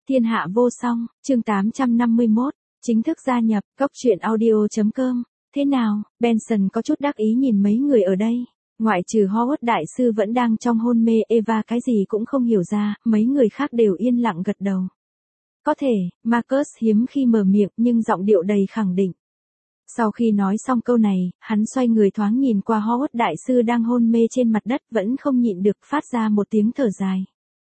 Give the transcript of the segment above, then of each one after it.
Thiên hạ vô song, chương 851, chính thức gia nhập, Cốc truyện audio.com. Thế nào, Benson có chút đắc ý nhìn mấy người ở đây. Ngoại trừ Howard đại sư vẫn đang trong hôn mê, Eva cái gì cũng không hiểu ra, mấy người khác đều yên lặng gật đầu. Có thể, Marcus hiếm khi mở miệng nhưng giọng điệu đầy khẳng định. Sau khi nói xong câu này, hắn xoay người thoáng nhìn qua Howard đại sư đang hôn mê trên mặt đất, vẫn không nhịn được phát ra một tiếng thở dài.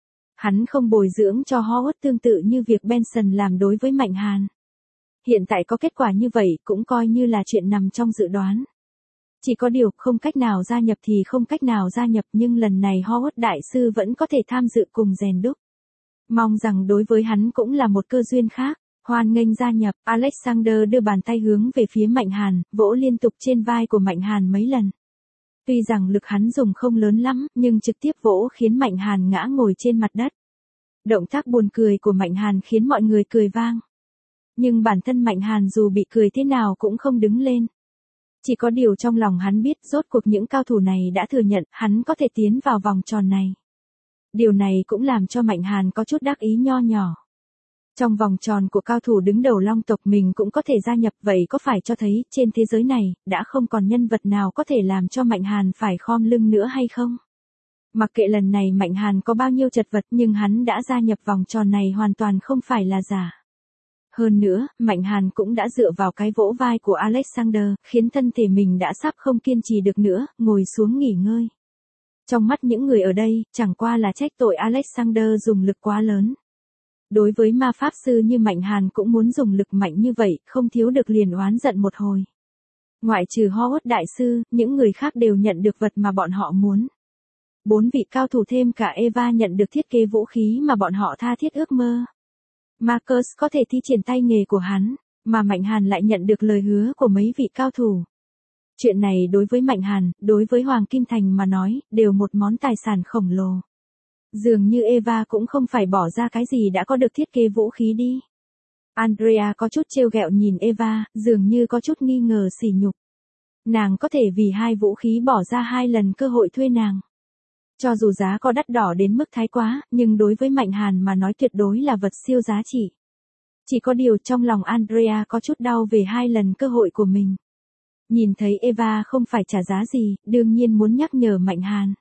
Hắn không bồi dưỡng cho Howard tương tự như việc Benson làm đối với Mạnh Hàn. Hiện tại có kết quả như vậy cũng coi như là chuyện nằm trong dự đoán. Chỉ có điều không cách nào gia nhập thì không cách nào gia nhập, nhưng lần này Howard đại sư vẫn có thể tham dự cùng rèn đúc. Mong rằng đối với hắn cũng là một cơ duyên khác. Hoan nghênh gia nhập, Alexander đưa bàn tay hướng về phía Mạnh Hàn, vỗ liên tục trên vai của Mạnh Hàn mấy lần. Tuy rằng lực hắn dùng không lớn lắm, nhưng trực tiếp vỗ khiến Mạnh Hàn ngã ngồi trên mặt đất. Động tác buồn cười của Mạnh Hàn khiến mọi người cười vang. Nhưng bản thân Mạnh Hàn dù bị cười thế nào cũng không đứng lên. Chỉ có điều trong lòng hắn biết rốt cuộc những cao thủ này đã thừa nhận hắn có thể tiến vào vòng tròn này. Điều này cũng làm cho Mạnh Hàn có chút đắc ý nho nhỏ. Trong vòng tròn của cao thủ đứng đầu Long tộc mình cũng có thể gia nhập, vậy có phải cho thấy trên thế giới này đã không còn nhân vật nào có thể làm cho Mạnh Hàn phải khom lưng nữa hay không? Mặc kệ lần này Mạnh Hàn có bao nhiêu chật vật, nhưng hắn đã gia nhập vòng tròn này hoàn toàn không phải là giả. Hơn nữa, Mạnh Hàn cũng đã dựa vào cái vỗ vai của Alexander, khiến thân thể mình đã sắp không kiên trì được nữa, ngồi xuống nghỉ ngơi. Trong mắt những người ở đây, chẳng qua là trách tội Alexander dùng lực quá lớn. Đối với ma pháp sư như Mạnh Hàn cũng muốn dùng lực mạnh như vậy, không thiếu được liền oán giận một hồi. Ngoại trừ Howard đại sư, những người khác đều nhận được vật mà bọn họ muốn. 4 vị cao thủ thêm cả Eva nhận được thiết kế vũ khí mà bọn họ tha thiết ước mơ. Marcus có thể thi triển tay nghề của hắn, mà Mạnh Hàn lại nhận được lời hứa của mấy vị cao thủ. Chuyện này đối với Mạnh Hàn, đối với Hoàng Kim Thành mà nói, đều một món tài sản khổng lồ. Dường như Eva cũng không phải bỏ ra cái gì đã có được thiết kế vũ khí đi. Andrea có chút trêu ghẹo nhìn Eva, dường như có chút nghi ngờ sỉ nhục. Nàng có thể vì 2 vũ khí bỏ ra 2 lần cơ hội thuê nàng. Cho dù giá có đắt đỏ đến mức thái quá, nhưng đối với Mạnh Hàn mà nói tuyệt đối là vật siêu giá trị. Chỉ có điều trong lòng Andrea có chút đau về 2 lần cơ hội của mình. Nhìn thấy Eva không phải trả giá gì, đương nhiên muốn nhắc nhở Mạnh Hàn.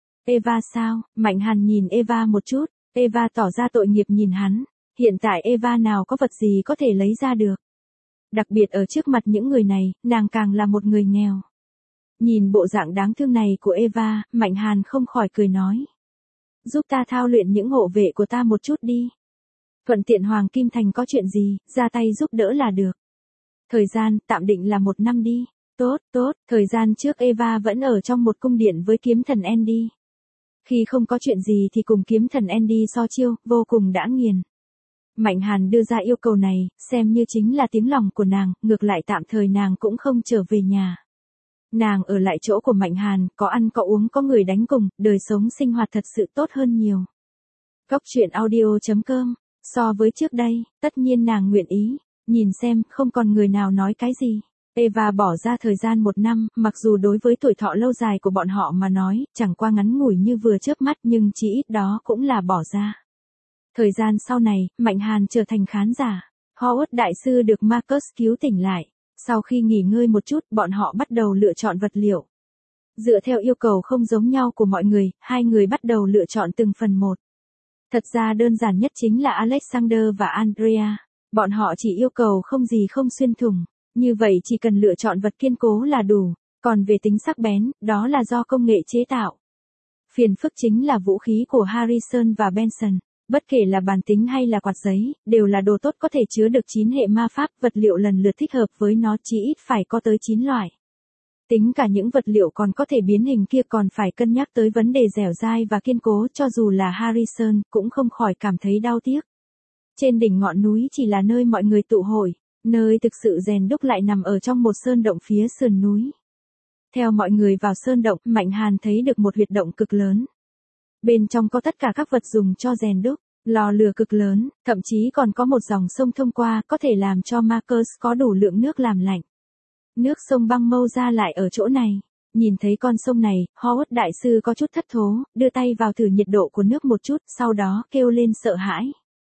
Eva sao? Mạnh Hàn nhìn Eva một chút, Eva tỏ ra tội nghiệp nhìn hắn. Hiện tại Eva nào có vật gì có thể lấy ra được. Đặc biệt ở trước mặt những người này, nàng càng là một người nghèo. Nhìn bộ dạng đáng thương này của Eva, Mạnh Hàn không khỏi cười nói. Giúp ta thao luyện những hộ vệ của ta một chút đi. Thuận tiện Hoàng Kim Thành có chuyện gì, ra tay giúp đỡ là được. Thời gian, tạm định là 1 năm đi. Tốt, thời gian trước Eva vẫn ở trong một cung điện với kiếm thần Andy. Khi không có chuyện gì thì cùng kiếm thần Andy so chiêu, vô cùng đã nghiền. Mạnh Hàn đưa ra yêu cầu này, xem như chính là tiếng lòng của nàng, ngược lại tạm thời nàng cũng không trở về nhà. Nàng ở lại chỗ của Mạnh Hàn, có ăn có uống có người đánh cùng, đời sống sinh hoạt thật sự tốt hơn nhiều. Cốc truyện audio.com, so với trước đây, tất nhiên nàng nguyện ý, nhìn xem, không còn người nào nói cái gì. Eva bỏ ra thời gian 1 năm, mặc dù đối với tuổi thọ lâu dài của bọn họ mà nói, chẳng qua ngắn ngủi như vừa chớp mắt, nhưng chỉ ít đó cũng là bỏ ra. Thời gian sau này, Mạnh Hàn trở thành khán giả. Howard đại sư được Marcus cứu tỉnh lại. Sau khi nghỉ ngơi một chút, bọn họ bắt đầu lựa chọn vật liệu. Dựa theo yêu cầu không giống nhau của mọi người, 2 người bắt đầu lựa chọn từng phần một. Thật ra đơn giản nhất chính là Alexander và Andrea. Bọn họ chỉ yêu cầu không gì không xuyên thủng. Như vậy chỉ cần lựa chọn vật kiên cố là đủ. Còn về tính sắc bén, đó là do công nghệ chế tạo. Phiền phức chính là vũ khí của Harrison và Benson. Bất kể là bàn tính hay là quạt giấy, đều là đồ tốt có thể chứa được 9 hệ ma pháp, vật liệu lần lượt thích hợp với nó chỉ ít phải có tới 9 loại. Tính cả những vật liệu còn có thể biến hình kia còn phải cân nhắc tới vấn đề dẻo dai và kiên cố, cho dù là Harrison cũng không khỏi cảm thấy đau tiếc. Trên đỉnh ngọn núi chỉ là nơi mọi người tụ hội, nơi thực sự rèn đúc lại nằm ở trong một sơn động phía sườn núi. Theo mọi người vào sơn động, Mạnh Hàn thấy được một huyệt động cực lớn. Bên trong có tất cả các vật dùng cho rèn đúc, lò lửa cực lớn, thậm chí còn có một dòng sông thông qua, có thể làm cho Marcus có đủ lượng nước làm lạnh. Nước sông băng mâu ra lại ở chỗ này. Nhìn thấy con sông này, Howard đại sư có chút thất thố, đưa tay vào thử nhiệt độ của nước một chút, sau đó kêu lên sợ hãi.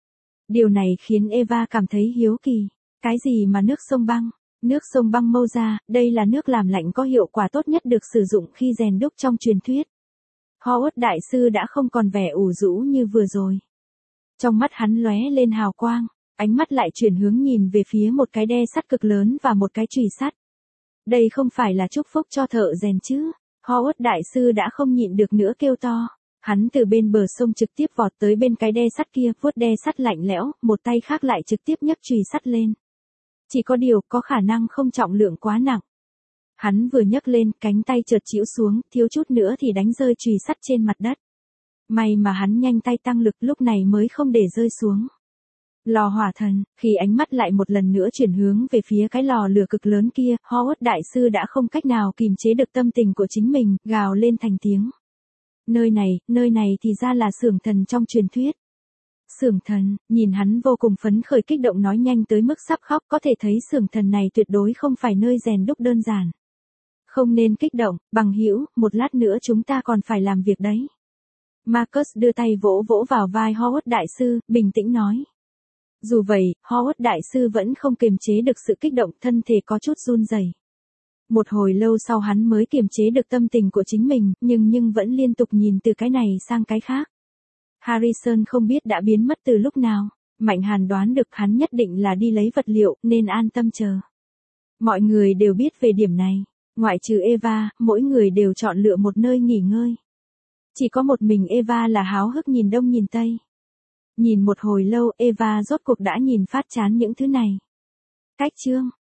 Điều này khiến Eva cảm thấy hiếu kỳ. Cái gì mà nước sông băng? Nước sông băng Moza, đây là nước làm lạnh có hiệu quả tốt nhất được sử dụng khi rèn đúc trong truyền thuyết. Howard đại sư đã không còn vẻ ủ rũ như vừa rồi. Trong mắt hắn lóe lên hào quang, ánh mắt lại chuyển hướng nhìn về phía một cái đe sắt cực lớn và một cái chùy sắt. Đây không phải là chúc phúc cho thợ rèn chứ? Howard đại sư đã không nhịn được nữa kêu to. Hắn từ bên bờ sông trực tiếp vọt tới bên cái đe sắt kia, vuốt đe sắt lạnh lẽo, một tay khác lại trực tiếp nhấc chùy sắt lên. Chỉ có điều, có khả năng không trọng lượng quá nặng. Hắn vừa nhấc lên, cánh tay chợt chĩu xuống, thiếu chút nữa thì đánh rơi chùy sắt trên mặt đất. May mà hắn nhanh tay tăng lực lúc này mới không để rơi xuống. Lò hỏa thần, khi ánh mắt lại một lần nữa chuyển hướng về phía cái lò lửa cực lớn kia, Howard đại sư đã không cách nào kìm chế được tâm tình của chính mình, gào lên thành tiếng. Nơi này thì ra là xưởng thần trong truyền thuyết. Xưởng thần, nhìn hắn vô cùng phấn khởi kích động nói nhanh tới mức sắp khóc, có thể thấy xưởng thần này tuyệt đối không phải nơi rèn đúc đơn giản. Không nên kích động, bằng hữu, một lát nữa chúng ta còn phải làm việc đấy. Marcus đưa tay vỗ vỗ vào vai Howard đại sư, bình tĩnh nói. Dù vậy, Howard đại sư vẫn không kiềm chế được sự kích động, thân thể có chút run rẩy. Một hồi lâu sau hắn mới kiềm chế được tâm tình của chính mình, nhưng vẫn liên tục nhìn từ cái này sang cái khác. Harrison không biết đã biến mất từ lúc nào, Mạnh Hàn đoán được hắn nhất định là đi lấy vật liệu, nên an tâm chờ. Mọi người đều biết về điểm này, ngoại trừ Eva, mỗi người đều chọn lựa một nơi nghỉ ngơi. Chỉ có một mình Eva là háo hức nhìn đông nhìn tây. Nhìn một hồi lâu, Eva rốt cuộc đã nhìn phát chán những thứ này. Cách chương